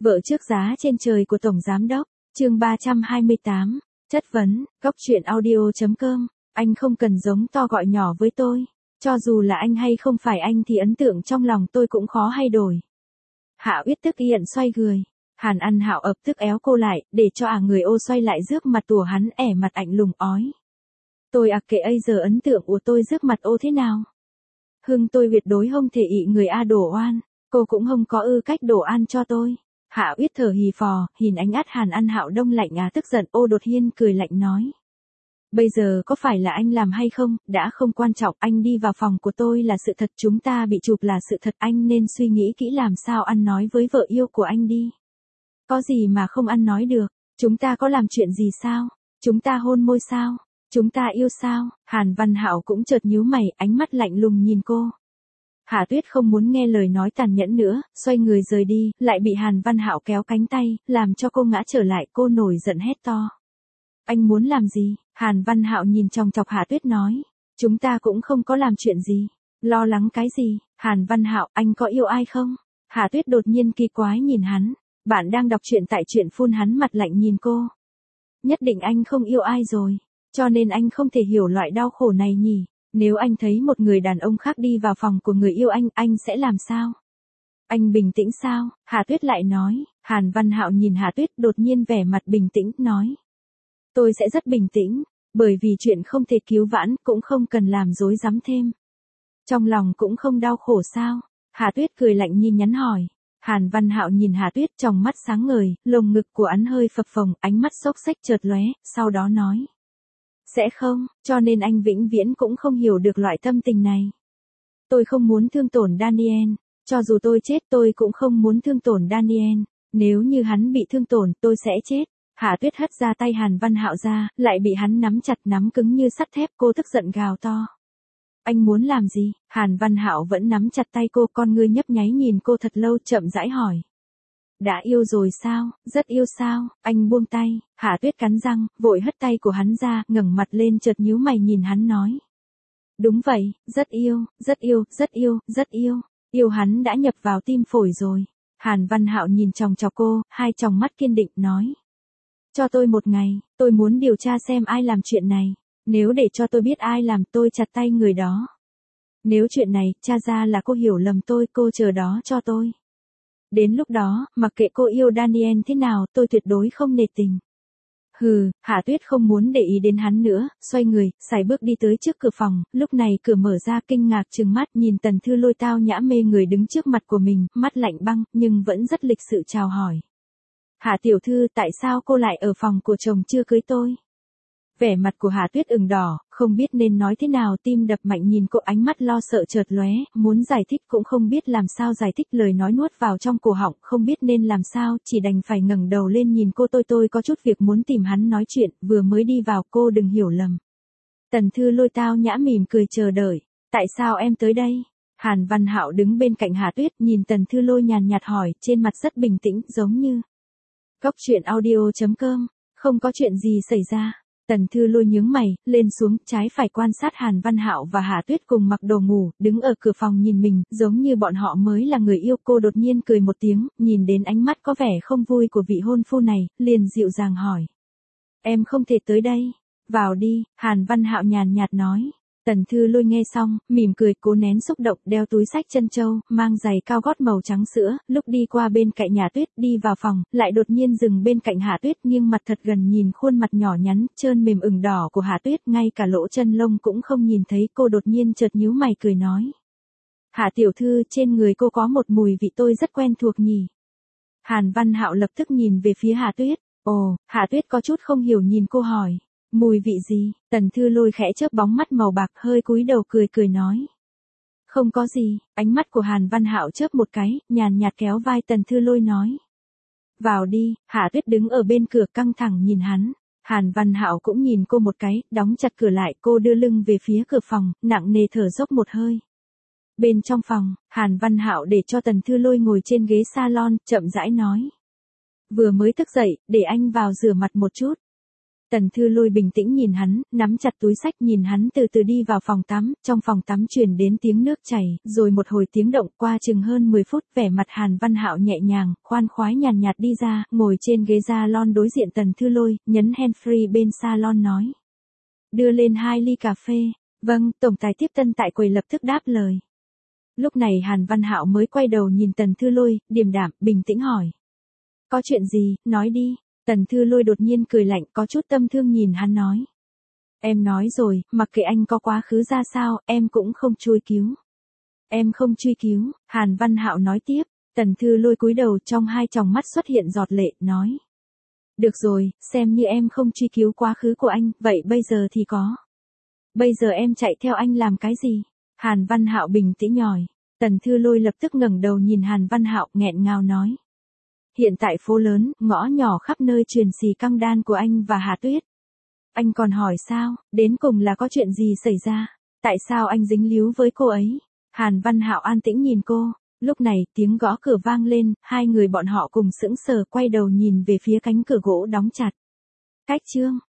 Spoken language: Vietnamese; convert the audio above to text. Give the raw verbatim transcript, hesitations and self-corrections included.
Vợ trước giá trên trời của Tổng Giám Đốc, chương ba trăm hai mươi tám, chất vấn, góc truyện audio.com, anh không cần giống to gọi nhỏ với tôi, cho dù là anh hay không phải anh thì ấn tượng trong lòng tôi cũng khó hay đổi. Hạ Uyết tức giận xoay người, Hàn Ăn Hạo ập tức éo cô lại, để cho à người ô xoay lại rước mặt tủa hắn ẻ mặt ảnh lùng ói. Tôi à kệ ấy giờ ấn tượng của tôi rước mặt ô thế nào? Hưng tôi tuyệt đối không thể ị người a đổ oan, cô cũng không có ư cách đổ an cho tôi. Hạ Uyết thở hì phò, nhìn ánh át Hàn Ăn Hạo đông lạnh á tức giận ô đột nhiên cười lạnh nói. Bây giờ có phải là anh làm hay không, đã không quan trọng, anh đi vào phòng của tôi là sự thật, chúng ta bị chụp là sự thật, anh nên suy nghĩ kỹ làm sao ăn nói với vợ yêu của anh đi. Có gì mà không ăn nói được, chúng ta có làm chuyện gì sao, chúng ta hôn môi sao, chúng ta yêu sao, Hàn Văn Hạo cũng chợt nhíu mày, ánh mắt lạnh lùng nhìn cô. Hạ Tuyết không muốn nghe lời nói tàn nhẫn nữa, xoay người rời đi, lại bị Hàn Văn Hạo kéo cánh tay, làm cho cô ngã trở lại, cô nổi giận hét to. Anh muốn làm gì? Hàn Văn Hạo nhìn chòng chọc Hạ Tuyết nói. Chúng ta cũng không có làm chuyện gì. Lo lắng cái gì? Hàn Văn Hạo, anh có yêu ai không? Hạ Tuyết đột nhiên kỳ quái nhìn hắn. Bạn đang đọc truyện tại truyện phun, hắn mặt lạnh nhìn cô. Nhất định anh không yêu ai rồi. Cho nên anh không thể hiểu loại đau khổ này nhỉ. Nếu anh thấy một người đàn ông khác đi vào phòng của người yêu anh, anh sẽ làm sao? Anh bình tĩnh sao? Hạ Tuyết lại nói. Hàn Văn Hạo nhìn Hạ Tuyết đột nhiên vẻ mặt bình tĩnh, nói. Tôi sẽ rất bình tĩnh, bởi vì chuyện không thể cứu vãn, cũng không cần làm rối rắm thêm. Trong lòng cũng không đau khổ sao? Hạ Tuyết cười lạnh nhìn nhắn hỏi. Hàn Văn Hạo nhìn Hạ Tuyết trong mắt sáng ngời, lồng ngực của hắn hơi phập phồng, ánh mắt xốc xếch chợt lóe, sau đó nói. Sẽ không, cho nên anh vĩnh viễn cũng không hiểu được loại tâm tình này. Tôi không muốn thương tổn Daniel, cho dù tôi chết tôi cũng không muốn thương tổn Daniel, nếu như hắn bị thương tổn tôi sẽ chết. Hạ Tuyết hất ra tay Hàn Văn Hạo ra, lại bị hắn nắm chặt nắm cứng như sắt thép, cô tức giận gào to. Anh muốn làm gì? Hàn Văn Hạo vẫn nắm chặt tay cô, con ngươi nhấp nháy nhìn cô thật lâu, chậm rãi hỏi. Đã yêu rồi sao? Rất yêu sao? Anh buông tay. Hạ Tuyết cắn răng, vội hất tay của hắn ra, ngẩng mặt lên chợt nhíu mày nhìn hắn nói. Đúng vậy, rất yêu, rất yêu, rất yêu, rất yêu. Yêu hắn đã nhập vào tim phổi rồi. Hàn Văn Hạo nhìn chòng chọc cô, hai tròng mắt kiên định nói. Cho tôi một ngày, tôi muốn điều tra xem ai làm chuyện này. Nếu để cho tôi biết ai làm, tôi chặt tay người đó. Nếu chuyện này, tra ra là cô hiểu lầm tôi, cô chờ đó cho tôi. Đến lúc đó, mặc kệ cô yêu Daniel thế nào, tôi tuyệt đối không nể tình. Hừ, Hạ Tuyết không muốn để ý đến hắn nữa, xoay người, sải bước đi tới trước cửa phòng, lúc này cửa mở ra, kinh ngạc trừng mắt nhìn Tần Thư Lôi tao nhã mê người đứng trước mặt của mình, mắt lạnh băng, nhưng vẫn rất lịch sự chào hỏi. Hạ tiểu thư, tại sao cô lại ở phòng của chồng chưa cưới tôi? Vẻ mặt của Hạ Tuyết ửng đỏ, không biết nên nói thế nào, tim đập mạnh nhìn cô, ánh mắt lo sợ chợt lóe, muốn giải thích cũng không biết làm sao giải thích, lời nói nuốt vào trong cổ họng, không biết nên làm sao, chỉ đành phải ngẩng đầu lên nhìn cô. Tôi tôi có chút việc muốn tìm hắn nói chuyện, vừa mới đi vào, cô đừng hiểu lầm. Tần Thư Lôi tao nhã mỉm cười chờ đợi. Tại sao em tới đây? Hàn Văn Hạo đứng bên cạnh Hạ Tuyết, nhìn Tần Thư Lôi nhàn nhạt hỏi, trên mặt rất bình tĩnh, giống như góc truyện audio.com, không có chuyện gì xảy ra. Tần Thư Lôi nhướng mày, lên xuống, trái phải quan sát Hàn Văn Hạo và Hạ Tuyết cùng mặc đồ ngủ, đứng ở cửa phòng nhìn mình, giống như bọn họ mới là người yêu. Cô đột nhiên cười một tiếng, nhìn đến ánh mắt có vẻ không vui của vị hôn phu này, liền dịu dàng hỏi. Em không thể tới đây. Vào đi, Hàn Văn Hạo nhàn nhạt nói. Tần Thư Lôi nghe xong, mỉm cười, cố nén xúc động, đeo túi xách chân châu, mang giày cao gót màu trắng sữa, lúc đi qua bên cạnh nhà Tuyết, đi vào phòng, lại đột nhiên dừng bên cạnh Hạ Tuyết, nghiêng mặt thật gần nhìn khuôn mặt nhỏ nhắn, trơn mềm ửng đỏ của Hạ Tuyết, ngay cả lỗ chân lông cũng không nhìn thấy. Cô đột nhiên chợt nhíu mày cười nói. Hạ tiểu thư, trên người cô có một mùi vị tôi rất quen thuộc nhỉ. Hàn Văn Hạo lập tức nhìn về phía Hạ Tuyết. Ồ, Hạ Tuyết có chút không hiểu nhìn cô hỏi. Mùi vị gì? Tần Thư Lôi khẽ chớp bóng mắt màu bạc, hơi cúi đầu cười cười nói. Không có gì. Ánh mắt của Hàn Văn Hạo chớp một cái, nhàn nhạt kéo vai Tần Thư Lôi nói. Vào đi. Hạ Tuyết đứng ở bên cửa căng thẳng nhìn hắn. Hàn Văn Hạo cũng nhìn cô một cái, đóng chặt cửa lại, cô đưa lưng về phía cửa phòng, nặng nề thở dốc một hơi. Bên trong phòng, Hàn Văn Hạo để cho Tần Thư Lôi ngồi trên ghế salon, chậm rãi nói. Vừa mới thức dậy, để anh vào rửa mặt một chút. Tần Thư Lôi bình tĩnh nhìn hắn, nắm chặt túi xách nhìn hắn từ từ đi vào phòng tắm, trong phòng tắm truyền đến tiếng nước chảy, rồi một hồi tiếng động qua chừng hơn mười phút, vẻ mặt Hàn Văn Hạo nhẹ nhàng, khoan khoái nhàn nhạt đi ra, ngồi trên ghế salon đối diện Tần Thư Lôi, nhấn handfree bên salon nói. Đưa lên hai ly cà phê. Vâng, tổng tài tiếp tân tại quầy lập tức đáp lời. Lúc này Hàn Văn Hạo mới quay đầu nhìn Tần Thư Lôi, điềm đạm, bình tĩnh hỏi. Có chuyện gì, nói đi. Tần Thư Lôi đột nhiên cười lạnh, có chút tâm thương nhìn hắn nói. Em nói rồi, mặc kệ anh có quá khứ ra sao, em cũng không truy cứu. Em không truy cứu, Hàn Văn Hạo nói tiếp. Tần Thư Lôi cúi đầu, trong hai tròng mắt xuất hiện giọt lệ, nói. Được rồi, xem như em không truy cứu quá khứ của anh, vậy bây giờ thì có. Bây giờ em chạy theo anh làm cái gì? Hàn Văn Hạo bình tĩnh nhòi. Tần Thư Lôi lập tức ngẩng đầu nhìn Hàn Văn Hạo, nghẹn ngào nói. Hiện tại phố lớn, ngõ nhỏ khắp nơi truyền xì căng đan của anh và Hà Tuyết. Anh còn hỏi sao, đến cùng là có chuyện gì xảy ra? Tại sao anh dính líu với cô ấy? Hàn Văn Hạo an tĩnh nhìn cô. Lúc này tiếng gõ cửa vang lên, hai người bọn họ cùng sững sờ quay đầu nhìn về phía cánh cửa gỗ đóng chặt. Cách chương.